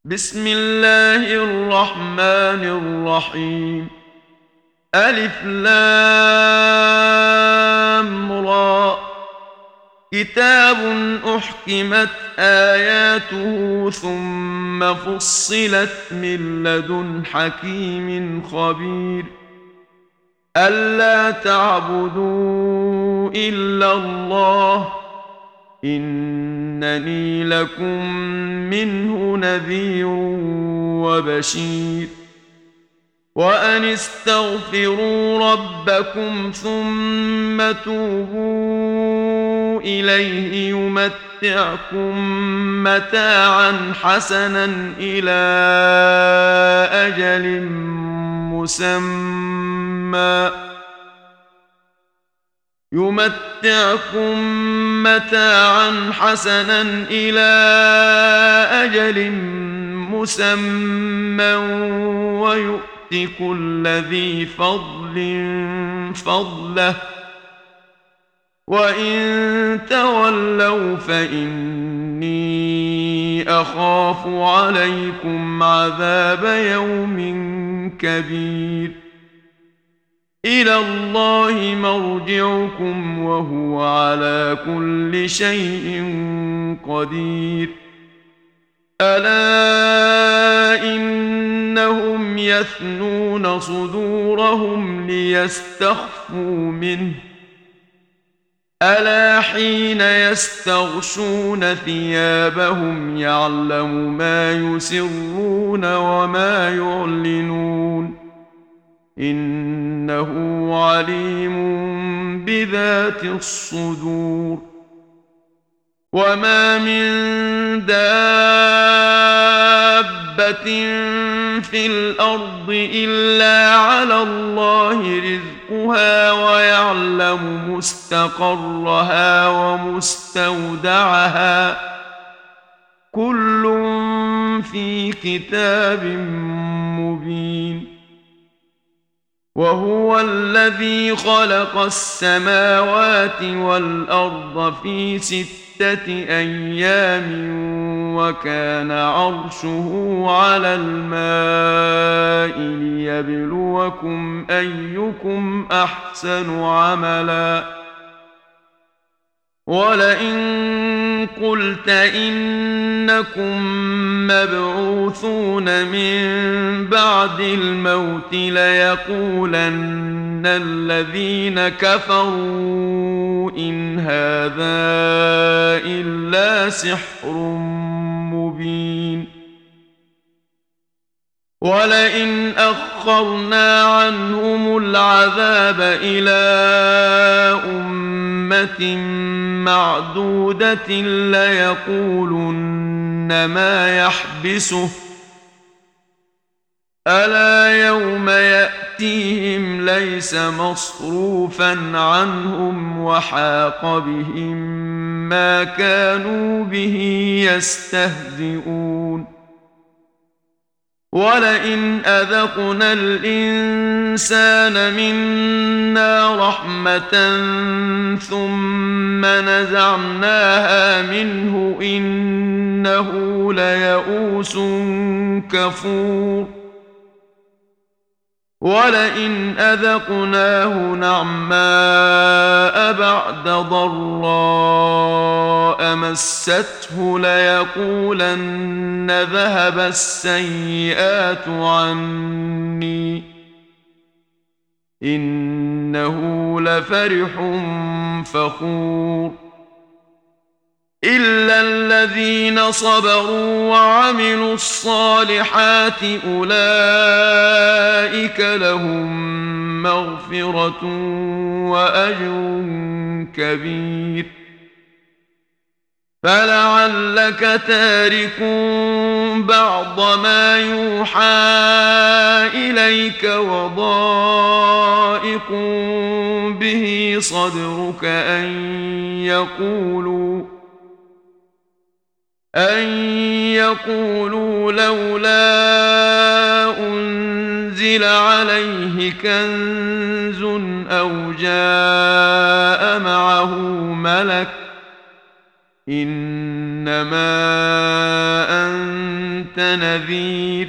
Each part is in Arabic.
بسم الله الرحمن الرحيم. ألف لام را. كتاب أحكمت آياته ثم فصلت من لدن حكيم خبير. ألا تعبدوا إلا الله إنني لكم منه نذير وبشير. وأن استغفروا ربكم ثم توبوا إليه يمتعكم متاعا حسنا إلى أجل مسمى ويؤت كل ذي فضل فضله. وإن تولوا فإني أخاف عليكم عذاب يوم كبير. إلى الله مرجعكم وهو على كل شيء قدير. ألا إنهم يثنون صدورهم ليستخفوا منه. ألا حين يستغشون ثيابهم يعلم ما يسرون وما يعلنون إنه عليم بذات الصدور. وما من دابة في الأرض إلا على الله رزقها ويعلم مستقرها ومستودعها كل في كتاب مبين. وهو الذي خلق السماوات والأرض في 6 أيام وكان عرشه على الماء ليبلوكم أيكم أحسن عملا. ولئن قلت إنكم مبعوثون من بعد الموت ليقولن الذين كفروا إن هذا إلا سحر مبين. ولئن أخرنا عنهم العذاب إلى أمة معدودة ليقولن ما يحبسه. ألا يوم يأتيهم ليس مصروفا عنهم وحاق بهم ما كانوا به يستهزئون. ولئن أذقنا الإنسان منا رحمة ثم نزعناها منه إنه ليئوس كفور. ولئن أذقناه نعماء بعد ضراء مسته ليقولن ذهب السيئات عني إنه لفرح فخور. إلا الذين صبروا وعملوا الصالحات أولئك لهم مغفرة وأجر كبير. فلعلك تارك بعض ما يوحى إليك وضائق به صدرك أن يقولوا لولا أنزل عليه كنز أو جاء معه ملك إنما أنت نذير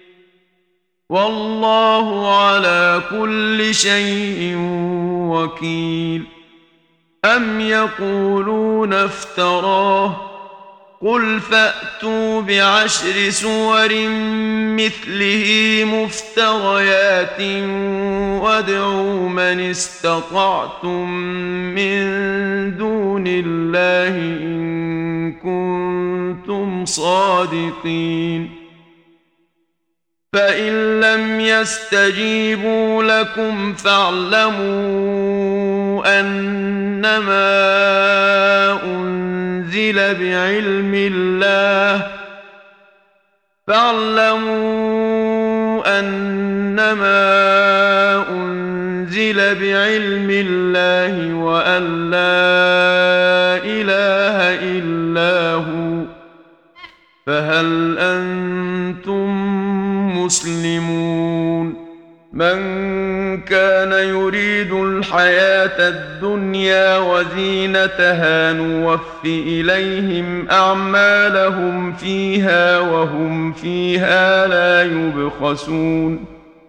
والله على كل شيء وكيل أم يقولون افتراه قل فأتوا بعشر سور مثله مفتريات وادعوا من استطعتم من دون الله إن كنتم صادقين فإن لم يستجيبوا لكم فاعلموا أنما أنزل بعلم الله وأن لا إله إلا هو فهل أنتم مسلمون من كان يريد الحياة الدنيا وزينتها نوف إليهم أعمالهم فيها وهم فيها لا يبخسون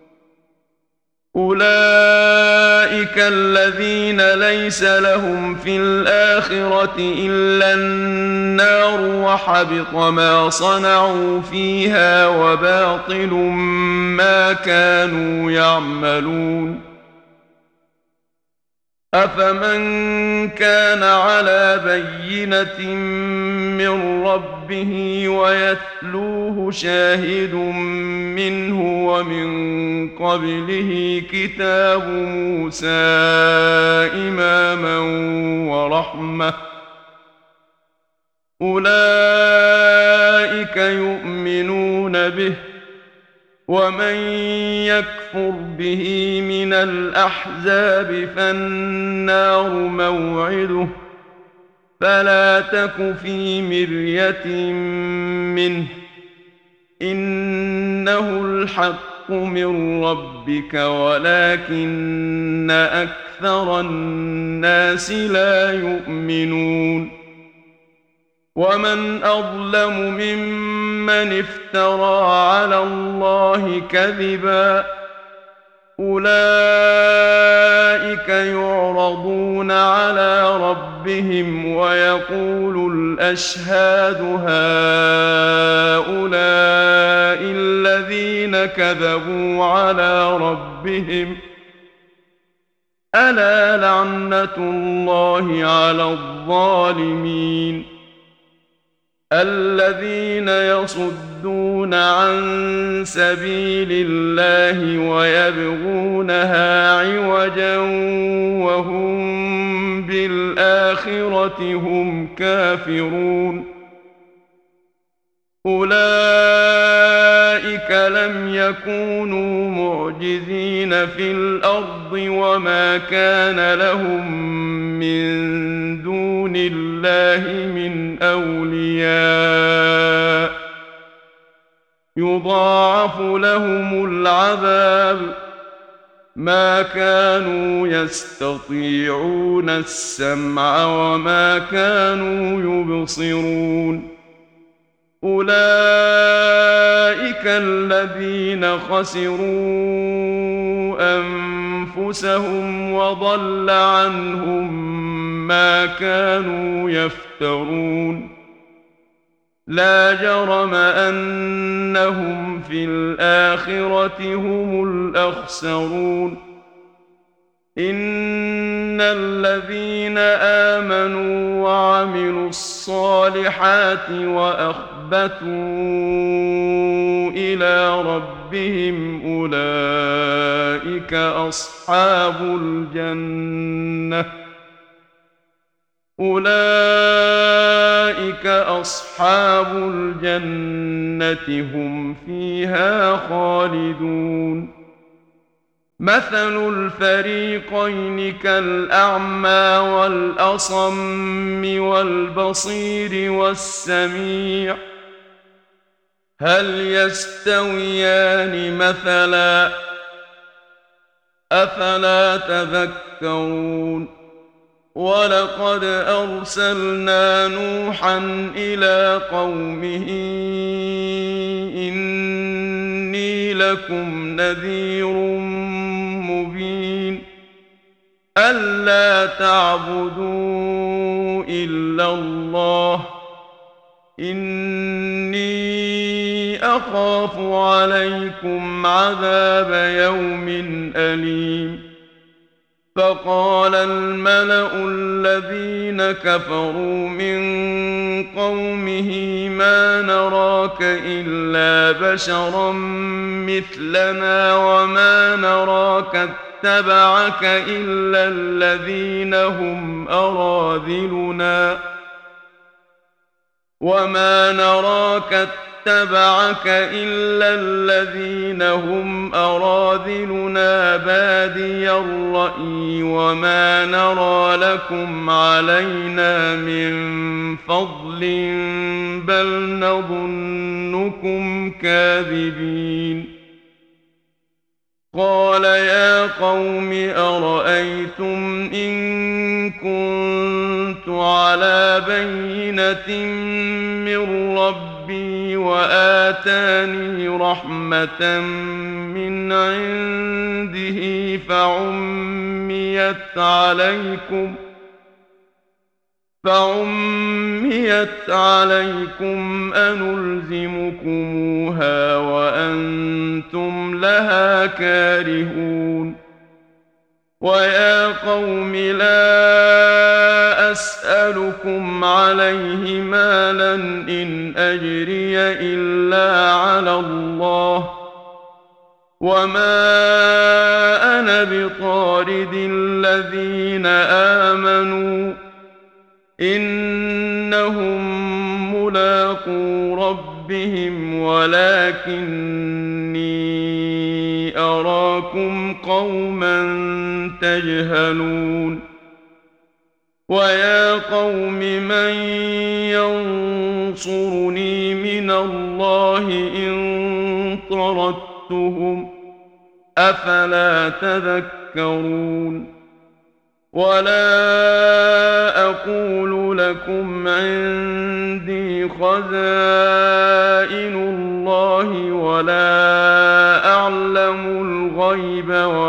أولئك الذين ليس لهم في الآخرة إلا النار وحبط ما صنعوا فيها وباطل ما كانوا يعملون أفمن كان على بينة من ربه ويتلوه شاهد منه ومن قبله كتاب موسى إماما ورحمة أولئك يؤمنون به ومن يكفر به من الأحزاب فالنار موعده فلا تك في مرية منه إنه الحق من ربك ولكن أكثر الناس لا يؤمنون ومن أظلم ممن افترى على الله كذبا أولئك يعرضون على ربهم ويقول الأشهاد هؤلاء الذين كذبوا على ربهم ألا لعنة الله على الظالمين الذين يصدون عن سبيل الله ويبغونها عوجا وهم بالآخرة هم كافرون أولئك لم يكونوا معجزين في الأرض وما كان لهم من دون الله من أولياء يضاعف لهم العذاب ما كانوا يستطيعون السمع وما كانوا يبصرون أولئك الذين خسروا أنفسهم وضل عنهم ما كانوا يفترون لا جرم أنهم في الآخرة هم الأخسرون إن الذين آمنوا وعملوا الصالحات وأخبتوا إلى ربهم أولئك أصحاب الجنة هم فيها خالدون مثل الفريقين كالأعمى والأصم والبصير والسميع هل يستويان مثلا أفلا تذكرون ولقد أرسلنا نوحا إلى قومه إني لكم نذير مبين ألا تعبدوا إلا الله إني أخاف عليكم عذاب يوم أليم فقال الملأ الذين كفروا من قومه ما نراك إلا بشرا مثلنا وما نراك اتبعك إلا الذين هم أراذلنا بادي الرأي وما نرى لكم علينا من فضل بل نظنكم كاذبين قال يا قوم أرأيتم إن كنت على بينة من ربي وآتاني رحمة من عنده فعميت عليكم أنلزمكموها وأنتم لها كارهون ويا قوم لا أسألكم عليه مالا إن أجري إلا على الله وما أنا بطارد الذين آمنوا إنهم ملاقو ربهم ولكني أراكم قوما تجهلون ويا قوم من ينصرني من الله إن طردتهم أفلا تذكرون ولا أقول لكم عندي خزائن الله ولا أعلم الغيب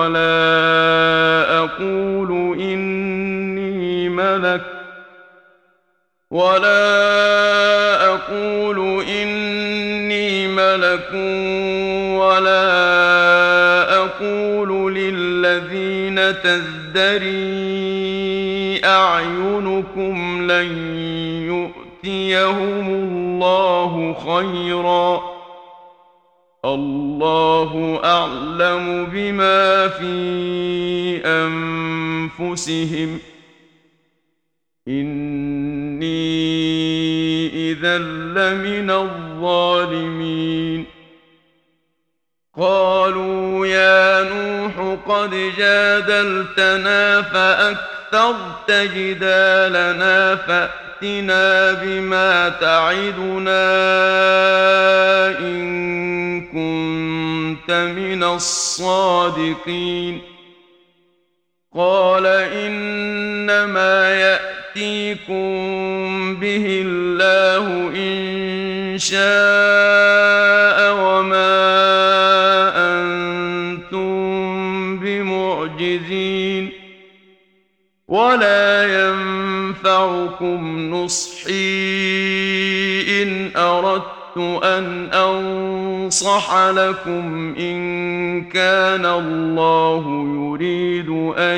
ولا أقول إني ملك ولا أقول للذين تزدري أعينكم لن يؤتيهم الله خيرا الله أعلم بما في أنفسهم إني إذا لمن الظالمين قالوا يا نوح قد جادلتنا فأكثرت جدالنا فأتنا بما تعدنا إن كنت من الصادقين قال إنما يأتيكم به الله إن شاء وما أنتم بمعجزين ولا ينفعكم نصحي إن أردت أن أنصح لكم إن كان الله يريد أن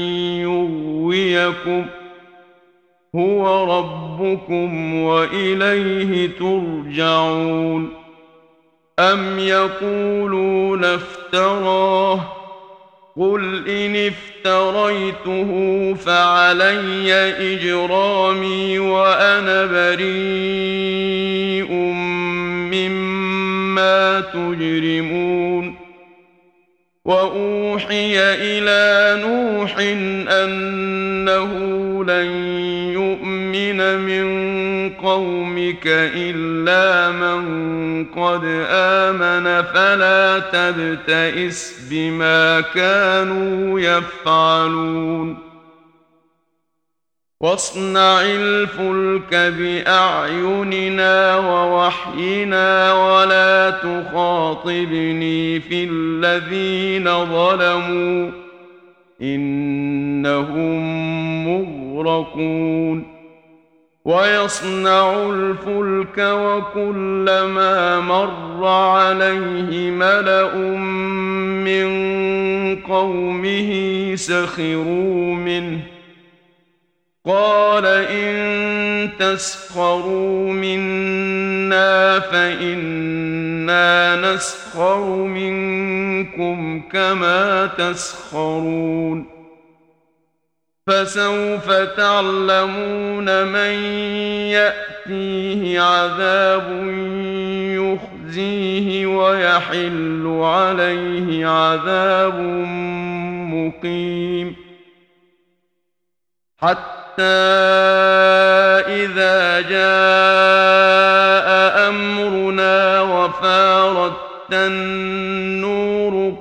يغويكم هو ربكم وإليه ترجعون أم يقولون افتراه قل إن افتريته فعلي إجرامي وأنا بريء مما تجرمون وأوحي إلى نوح أنه لن يؤمن من قومك إلا من قد آمن فلا تبتئس بما كانوا يفعلون واصنع الفلك بأعيننا ووحينا ولا تخاطبني في الذين ظلموا إنهم مغرقون ويصنع الفلك وكلما مر عليه ملأ من قومه سخروا منه قال إن تسخروا منا فإنا نسخر منكم كما تسخرون فسوف تعلمون من يأتيه عذاب يخزيه ويحل عليه عذاب مقيم حتى إذا جاء أمرنا وفارت النور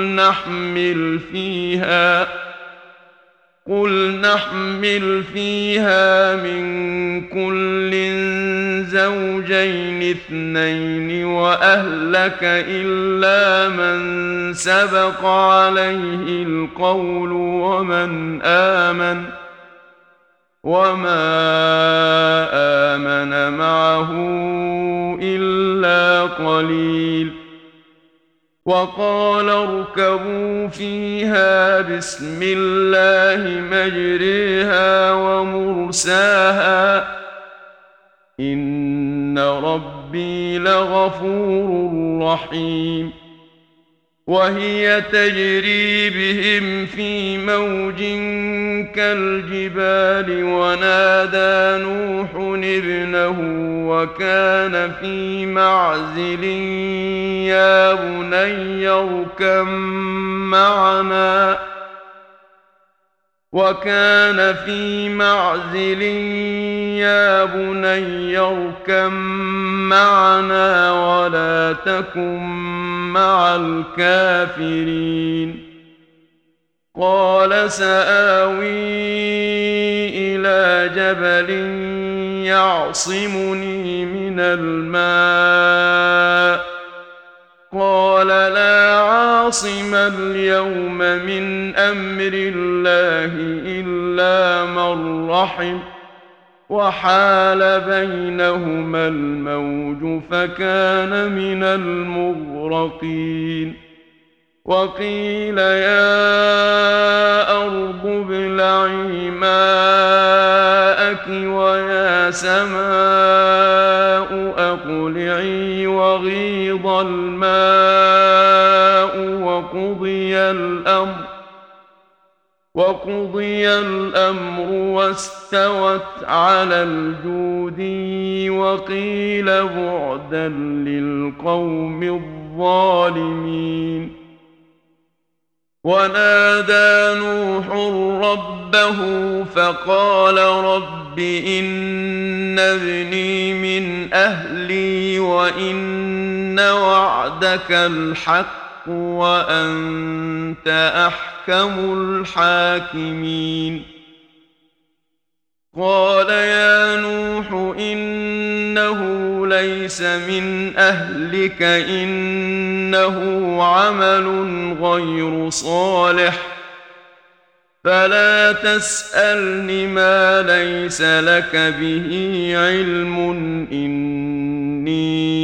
قل نحمل فيها من كل زوجين اثنين وأهلك إلا من سبق عليه القول وما آمن معه إلا قليل وقال اركبوا فيها بسم الله مجريها ومرساها إن ربي لغفور رحيم وهي تجري بهم في موج كالجبال ونادى نوح ابنه وكان في معزل يا بني اركب معنا ولا تكن مع الكافرين قال سآوي إلى جبل يعصمني من الماء قال لا عاصم اليوم من أمر الله إلا من رحم وحال بينهما الموج فكان من المغرقين وقيل يا أرض ابلعي ماءك ويا سماء أقلعي وغيض الماء وقضي الأمر واستوت على الجودي وقيل بعدا للقوم الظالمين ونادى نوح ربه فقال رب إن ابني من أهلي وإن وعدك الحق وأنت أحكم الحاكمين قال يا نوح إنه ليس من أهلك إنه عمل غير صالح فلا تسألني ما ليس لك به علم إني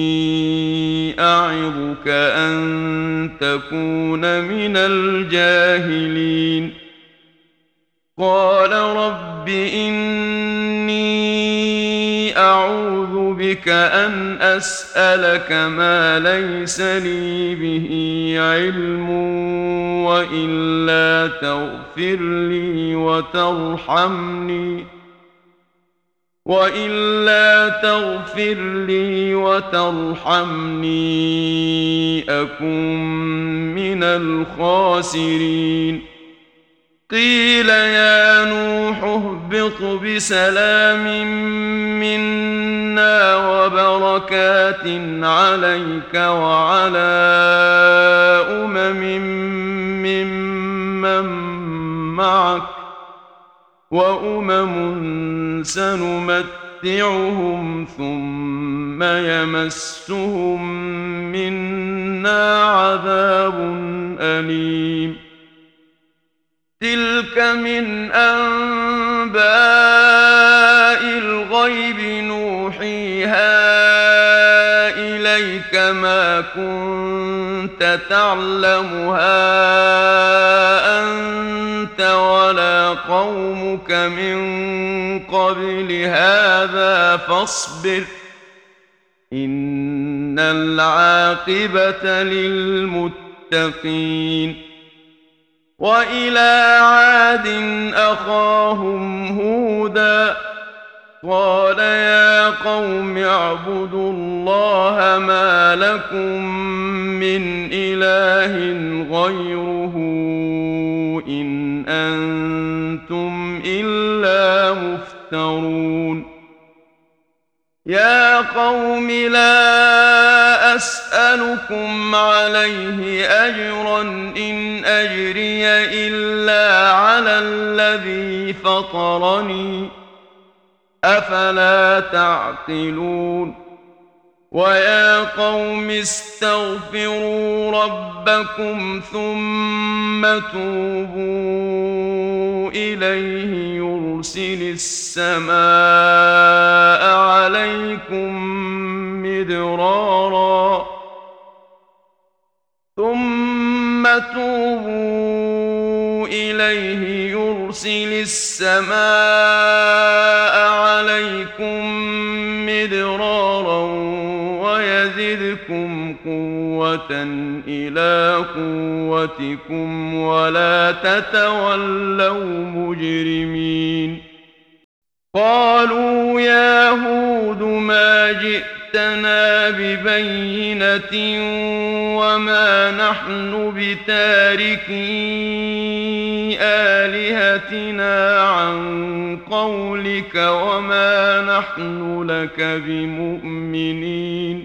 أعظك أن تكون من الجاهلين قال رب إني أعوذ بك أن أسألك ما ليس لي به علم وإلا تغفر لي وترحمني أكن من الخاسرين قيل يا نوح اهبط بسلام منا وبركات عليك وعلى ممن معك وأمم سنمتعهم ثم يمسهم منا عذاب أليم تلك من أنباء الغيب نوحيها إليك ما كنت تعلمها أنت ولا قومك من قبل هذا فاصبر إن العاقبة للمتقين وإلى عاد أخاهم هودا قال يا قوم اعبدوا الله ما لكم من إله غيره إن أنتم إلا مفترون يا قوم لا أسألكم عليه أجرا إن أجري إلا على الذي فطرني أفلا تعقلون ويا قوم استغفروا ربكم ثم توبوا إليه يرسل السماء عليكم مدرارا ثم توبوا إليه يرسل السماء عليكم مدرارا ويزدكم قوة إلى قوتكم ولا تتولوا مجرمين قالوا يا هود ما جئتنا ببينة وما نحن بتاركي آلهتنا عن قولك وما نحن لك بمؤمنين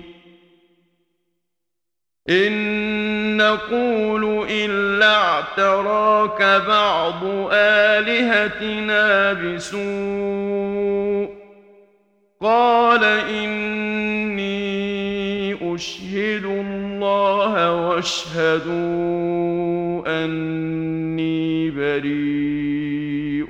إن نقول إلا اعتراك بعض آلهتنا بسوء قال إني أشهد الله واشهدوا أني بريء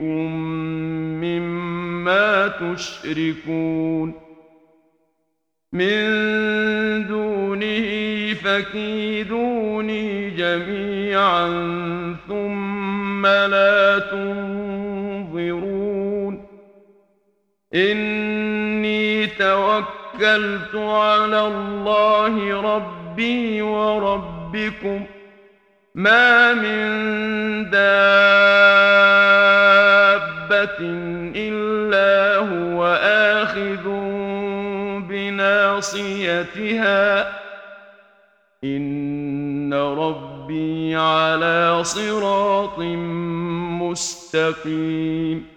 مما تشركون من دونه فكيدوني جميعا ثم لا تنظرون إني توكلت على الله ربي وربكم ما من دابة إلا هو آخذ بناصيتها إن ربي على صراط مستقيم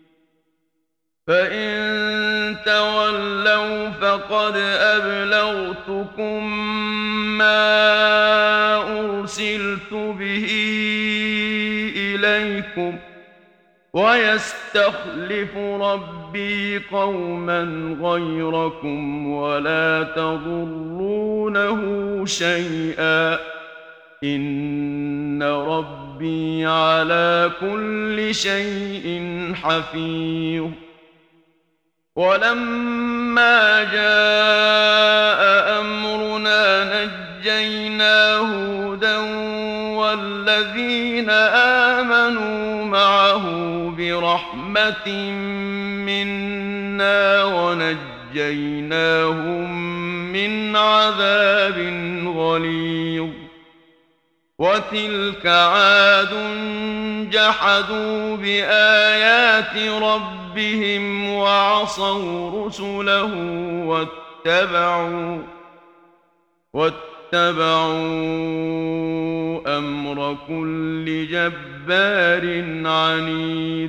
فإن تولوا فقد أبلغتكم ما أرسلت به إليكم ويستخلف ربي قوما غيركم ولا تضرونه شيئا إن ربي على كل شيء حفيظ ولما جاء أمرنا نجينا هودا والذين آمنوا معه برحمة منا ونجيناهم من عذاب غليظ وتلك عاد جحدوا بآيات ربهم وعصوا رسله واتبعوا أمر كل جبار عنيد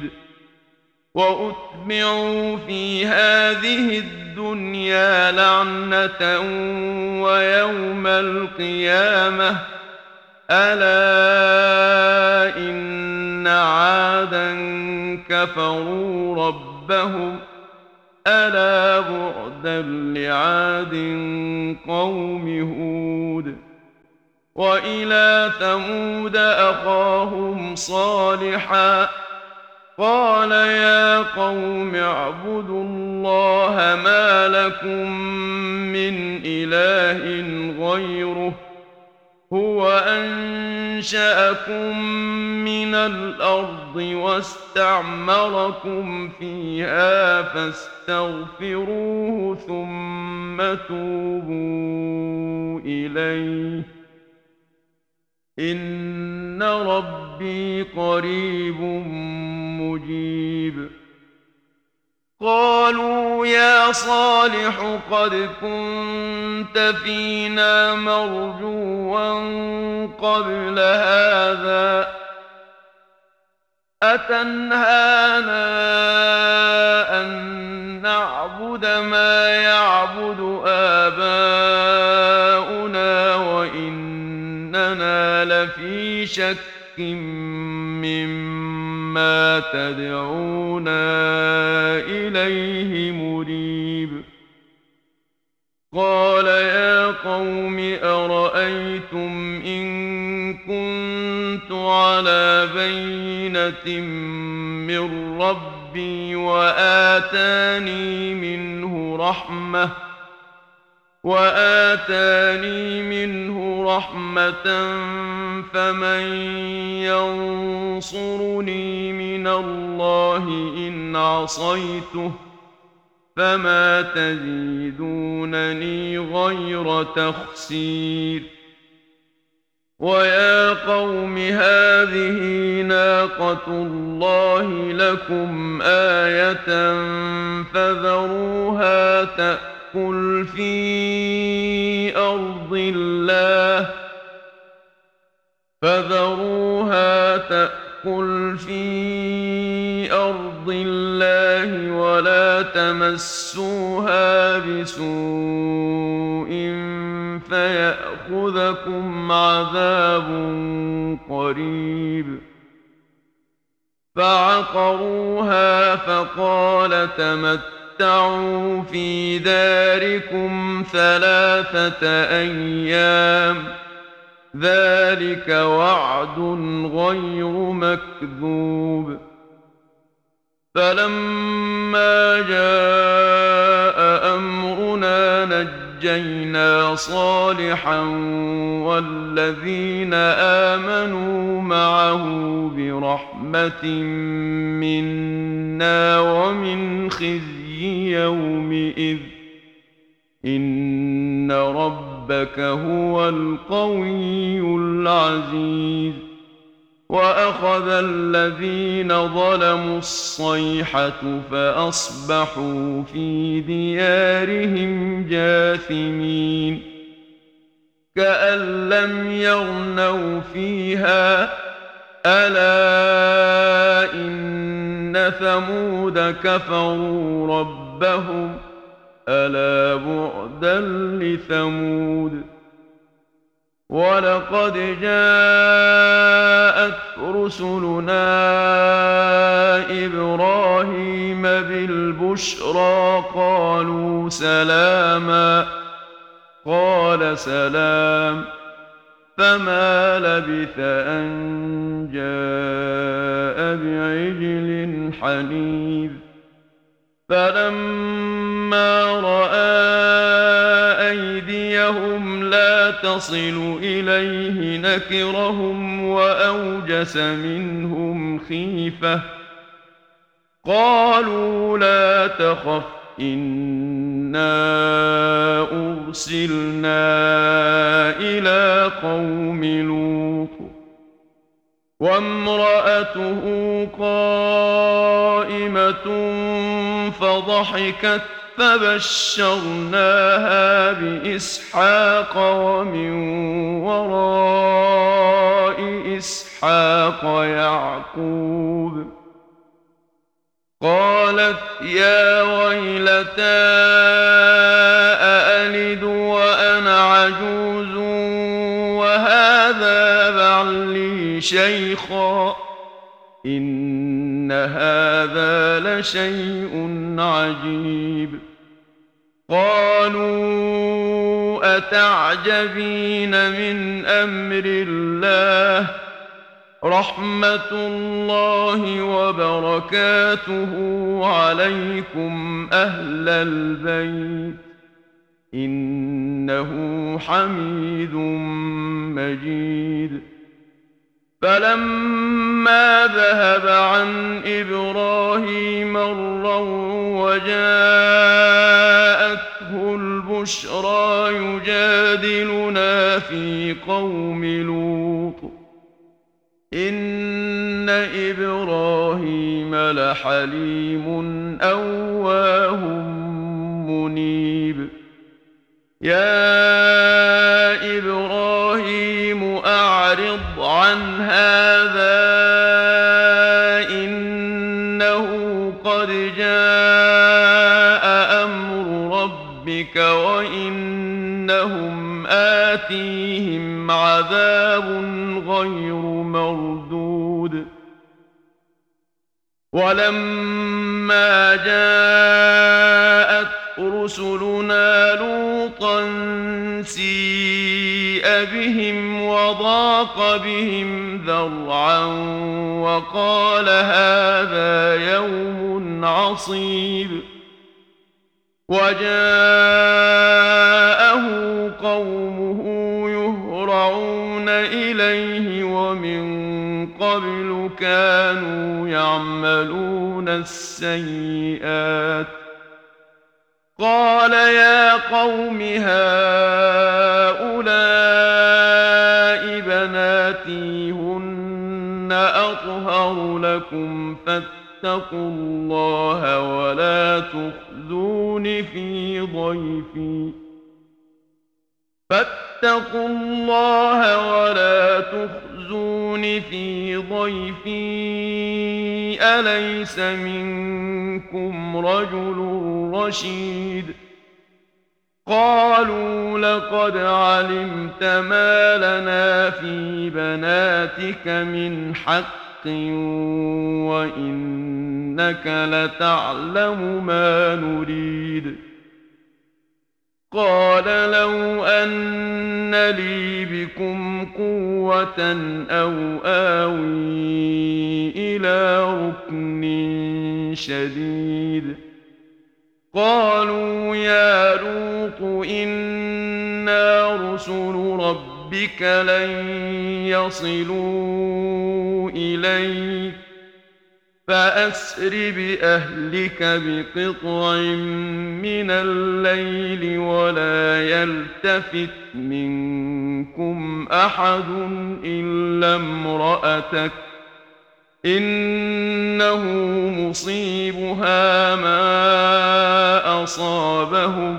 وأتبعوا في هذه الدنيا لعنة ويوم القيامة ألا إن إن عادا كفروا ربهم ألا بعدا لعاد قوم هود وإلى ثمود أخاهم صالحا قال يا قوم اعبدوا الله ما لكم من إله غيره هو أنشأكم من الأرض واستعمركم فيها فاستغفروه ثم توبوا إليه إن ربي قريب مجيب قالوا يا صالح قد كنت فينا مرجوا قبل هذا أتنهانا أن نعبد ما يعبد آباؤنا وإننا لفي شك مما تدعونا إليه مريب قال يا قوم أرأيتم إن كنت على بينة من ربي وآتاني منه رحمة فمن ينصرني من الله إن عصيته فما تزيدونني غير تخسير ويا قوم هذه ناقة الله لكم آية فذروها تأكل في أرض الله ولا تمسوها بسوء فيأخذكم عذاب قريب فعقروها فقال تمتعوا في داركم 3 أيام ذلك وعد غير مكذوب فلما جاء أمرنا نجينا صالحا والذين آمنوا معه برحمة منا ومن خزي يومئذ إن ربك هو القوي العزيز وأخذ الذين ظلموا الصيحة فأصبحوا في ديارهم جاثمين كأن لم يغنوا فيها ألا إن ثمود كفروا ربهم ألا بعدا لثمود ولقد جاءت رسلنا إبراهيم بالبشرى قالوا سلاما قال سلام فما لبث أن جاء بعجل حنيذ فلما رأى أيديهم لا تصل إليه نكرهم وأوجس منهم خيفة قالوا لا تخف إنا أرسلنا إلى قوم لوط وامرأته قائمة فضحكت فبشرناها بإسحاق ومن وراء إسحاق يعقوب قالت يا ويلتى أألد وأنا عجوز وهذا بعلي شيخا إن هذا لشيء عجيب قالوا أتعجبين من أمر الله رحمة الله وبركاته عليكم أهل البيت إنه حميد مجيد فلما ذهب عن إبراهيم الروع وجاءته البشرى يجادلنا في قوم لوط إن إبراهيم لحليم أواه منيب يا إبراهيم أعرض عن هذا إنه قد جاء أمر ربك وإنهم آتيهم عذاب غير مردود ولما جاءت رسلنا لوطا سيء بهم وضاق بهم ذرعا وقال هذا يوم عصيب وجاءه قومه يهرعون إليه ومن قبل كانوا يعملون السيئات قال يا قوم هؤلاء بناتي هن أطهر لكم فاتقوا الله ولا تخزون في ضيفي فاتقوا الله ولا تخزون في ضيفي أليس منكم رجل رشيد قالوا لقد علمت ما لنا في بناتك من حق وإنك لتعلم ما نريد قال لو أن لي بكم قوة أو آوي إلى ركن شديد قالوا يا لوط إنا رسل ربك لن يصلوا إليك فأسر بأهلك بقطع من الليل ولا يلتفت منكم أحد إلا امرأتك إنه مصيبها ما أصابهم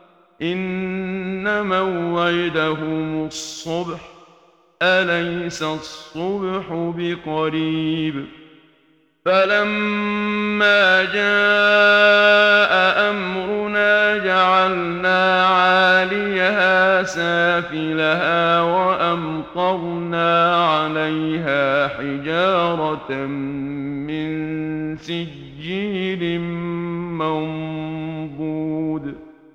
إن موعدهم الصبح أليس الصبح بقريب فلما جاء أمرنا جعلنا عاليها سافلها وأمطرنا عليها حجارة من سجيل منضود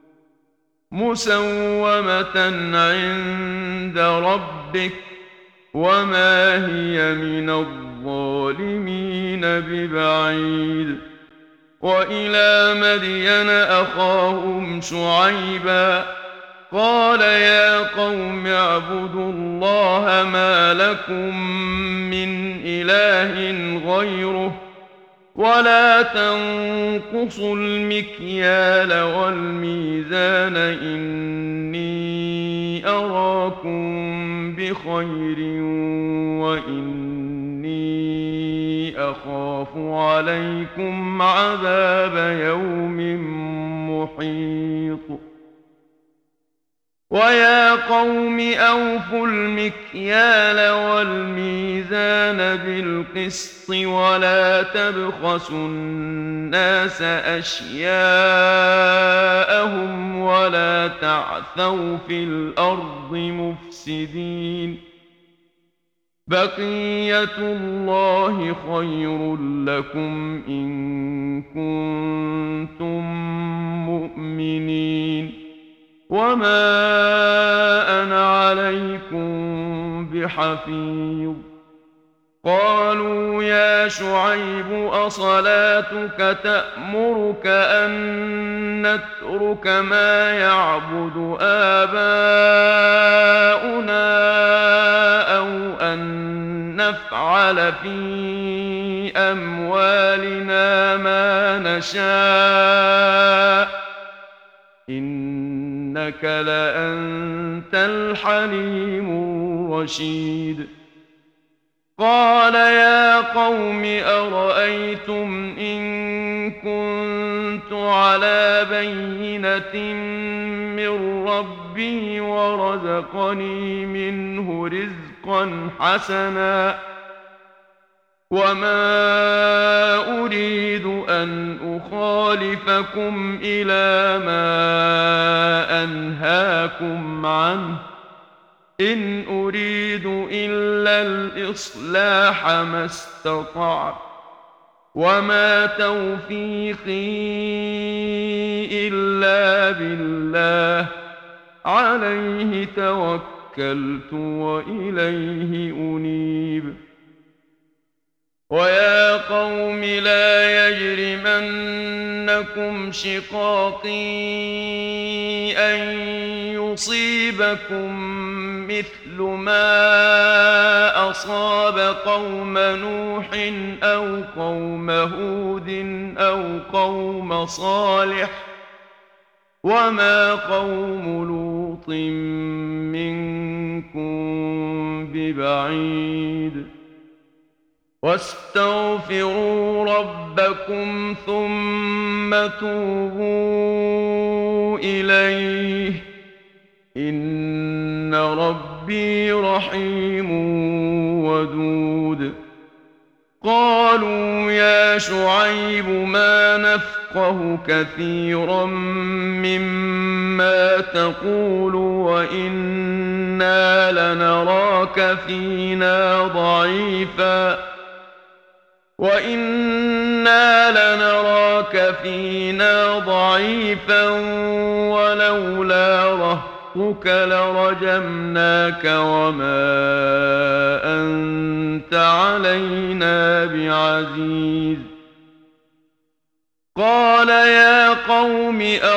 مسومة عند ربك وما هي من الظالمين ببعيد وإلى مدين أخاهم شعيبا قال يا قوم اعبدوا الله ما لكم من إله غيره ولا تنقصوا المكيال والميزان إني أراكم بخير وإني أخاف عليكم عذاب يوم محيط ويا قوم أوفوا المكيال والميزان بالقسط ولا تبخسوا الناس أشياءهم ولا تعثوا في الأرض مفسدين بقية الله خير لكم إن كنتم مؤمنين وما أنا عليكم بحفيظ قالوا يا شعيب أصلاتك تأمرك أن نترك ما يعبد آباؤنا أو أن نفعل في أموالنا ما نشاء إنك لأنت الحليم الرشيد قال يا قوم أرأيتم إن كنت على بينة من ربي ورزقني منه رزقا حسنا وما أريد أن أخالفكم إلى ما أنهاكم عنه إن أريد إلا الإصلاح ما استطعت وما توفيقي إلا بالله عليه توكلت وإليه أنيب ويا قوم لا يجرمنكم شقاقي أن يصيبكم مثل ما أصاب قوم نوح أو قوم هود أو قوم صالح وما قوم لوط منكم ببعيد واستغفروا ربكم ثم توبوا إليه إن ربي رحيم ودود قالوا يا شعيب ما نفقه كثيرا مما تقول وإنا لنراك فينا ضعيفا ولولا رهطك لرجمناك وما أنت علينا بعزيز قال يا قوم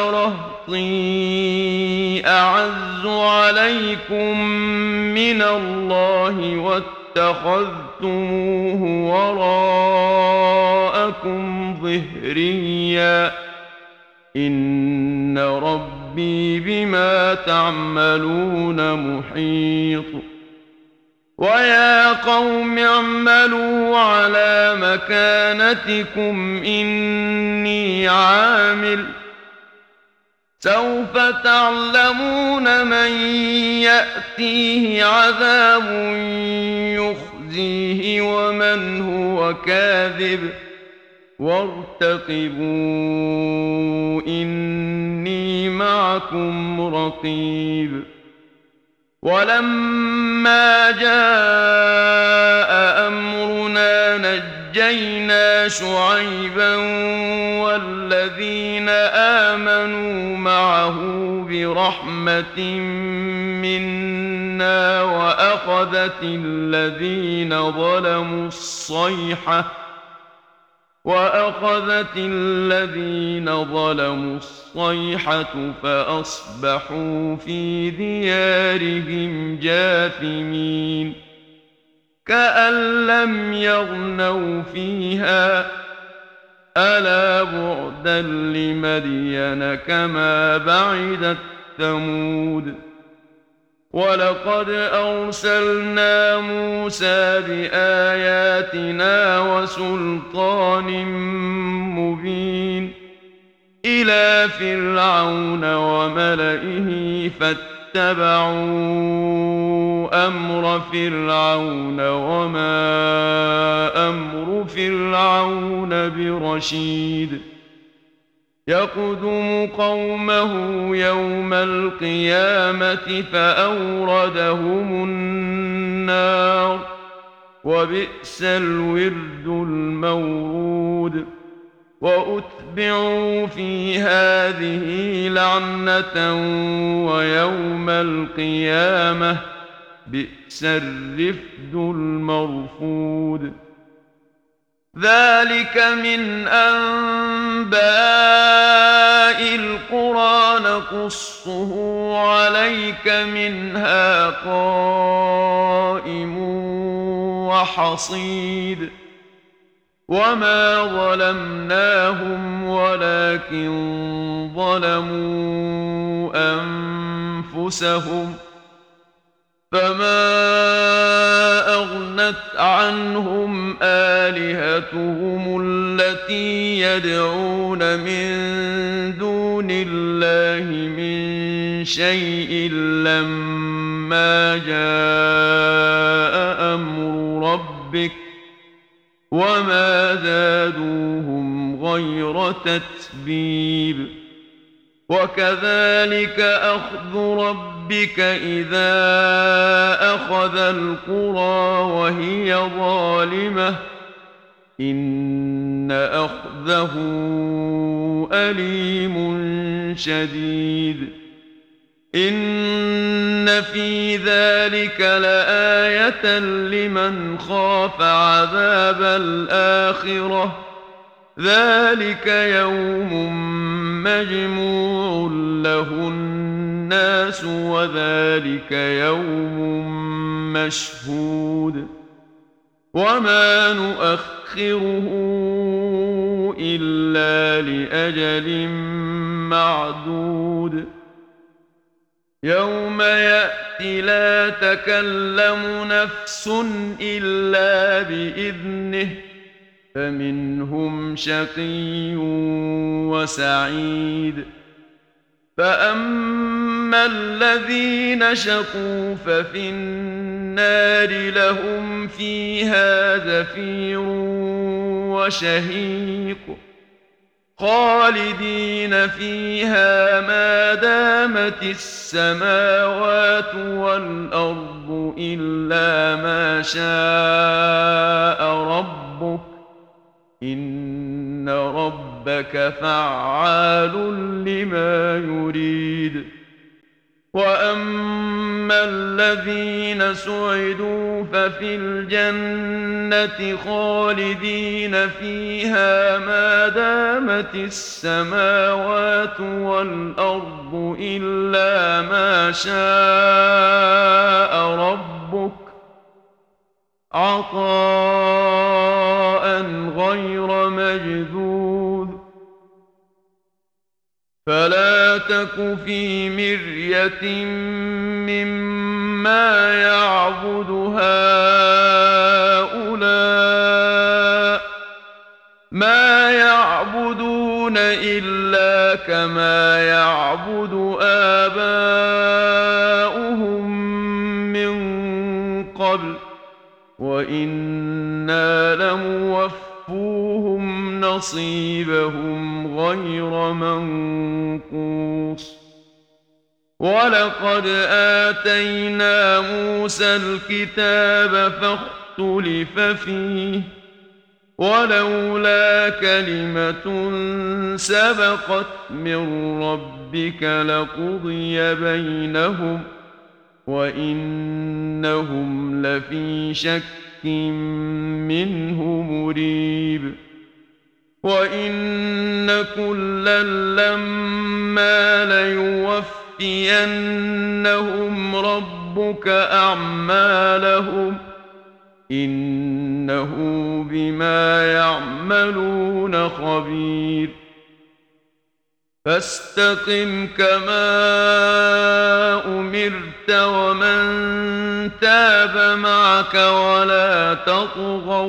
أرهطي أعز عليكم من الله واتخذتموه وراءكم ظهريا إن ربي بما تعملون محيط ويا قوم اعملوا على مكانتكم إني عامل سوف تعلمون من يأتيه عذاب يخزيه ومن هو كاذب وارتقبوا إني معكم رقيب ولما جاء أمرنا نجينا شعيبا والذين آمنوا معه برحمة منا وأخذت الذين ظلموا الصيحة فأصبحوا في ديارهم جاثمين كأن لم يغنوا فيها ألا بعدا لمدين كما بعدت ثمود ولقد أرسلنا موسى بآياتنا وسلطان مبين إلى فرعون وملئه فاتبعوا أمر فرعون وما أمر فرعون برشيد يقدم قومه يوم القيامة فأوردهم النار وبئس الورد المورود وأتبعوا في هذه لعنة ويوم القيامة بئس الرفد المرفود ذلك من أنباء القرى نقصه عليك منها قائم وحصيد وما ظلمناهم ولكن ظلموا أنفسهم فما أغنت عنهم آلهتهم التي يدعون من دون الله من شيء لما جاء أمر ربك وما زادوهم غير تتبيب وكذلك أخذ ربك إذا أخذ القرى وهي ظالمة إن أخذه أليم شديد إن في ذلك لآية لمن خاف عذاب الآخرة ذلك يوم مجموع له الناس وذلك يوم مشهود وما نؤخره إلا لأجل معدود يوم يأتي لا تكلم نفس إلا بإذنه فمنهم شقي وسعيد فأما الذين شقوا ففي النار لهم فيها زفير وشهيق خالدين فيها ما دامت السماوات والأرض إلا ما شاء ربك إن ربك فعال لما يريد وأما الذين سعدوا ففي الجنة خالدين فيها ما دامت السماوات والأرض إلا ما شاء ربك عطاء غير مجذوذ فلا تك في مرية مما يعبد هؤلاء ما يعبدون إلا كما يعبد آباؤهم من قبل وإنا لموفوهم نصيبهم غير منقوص ولقد آتينا موسى الكتاب فاختلف فيه ولولا كلمة سبقت من ربك لقضي بينهم وإنهم لفي شك منه مريب وإن كلا لما ليوفينهم ربك أعمالهم إنه بما يعملون خبير فاستقم كما أمرت ومن تاب معك ولا تطغوا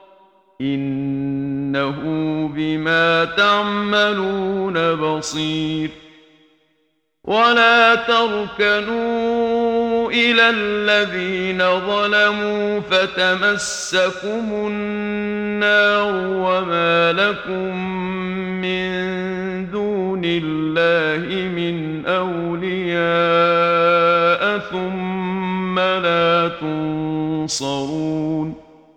إنه بما تعملون بصير ولا تركنوا إلى الذين ظلموا فتمسكم النار وما لكم من دون الله من أولياء ثم لا تنصرون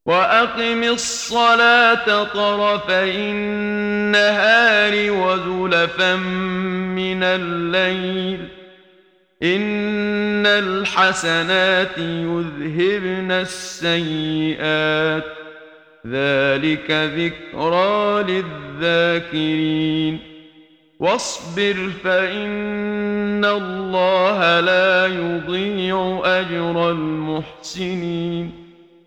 وأقم الصلاة طرفي النهار وزلفا من الليل إن الحسنات يذهبن السيئات ذلك ذكرى للذاكرين واصبر فإن الله لا يضيع أجر المحسنين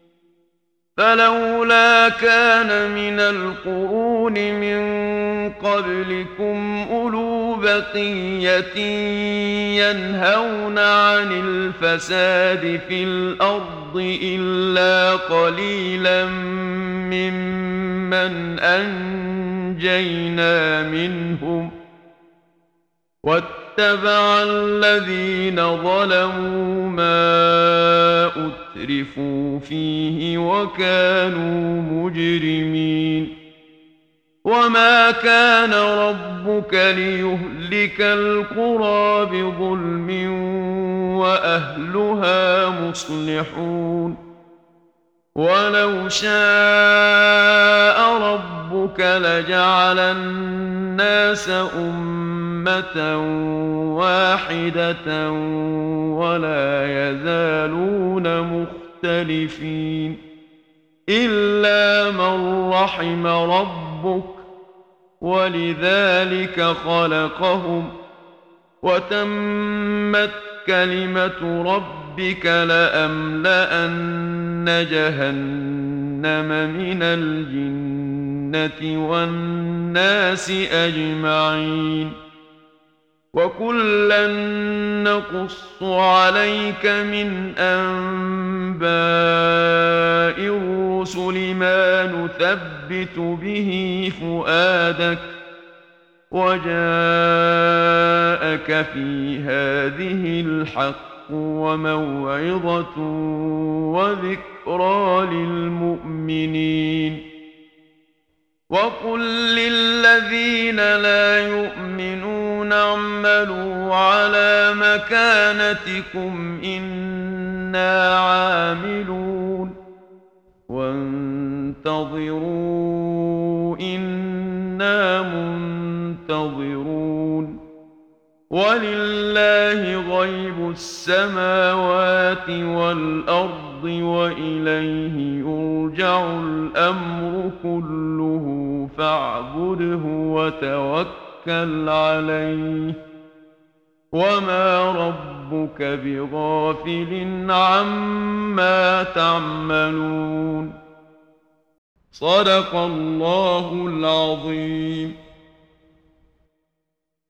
فلولا كان من القرون من قبلكم أولو بقية ينهون عن الفساد في الأرض إلا قليلا ممن أنجينا منهم واتبع الذين ظلموا ما أترفوا فيه وكانوا مجرمين وما كان ربك ليهلك القرى بظلم وأهلها مصلحون ولو شاء ربك لجعل الناس أمة واحدة ولا يزالون مختلفين إلا من رحم ربك ولذلك خلقهم وتمت كلمة ربك لأملأن جهنم من الجنة والناس أجمعين وكلا نقص عليك من أنباء الرسل ما نثبت به فؤادك وجاءك في هذه الحق وموعظة وذكرى للمؤمنين وقل للذين لا يؤمنون اعملوا على مكانتكم إنا عاملون وانتظروا إنا منتظرون ولله غيب السماوات والأرض وإليه يرجع الأمر كله فاعبده وتوكل عليه وما ربك بغافل عما تعملون صدق الله العظيم.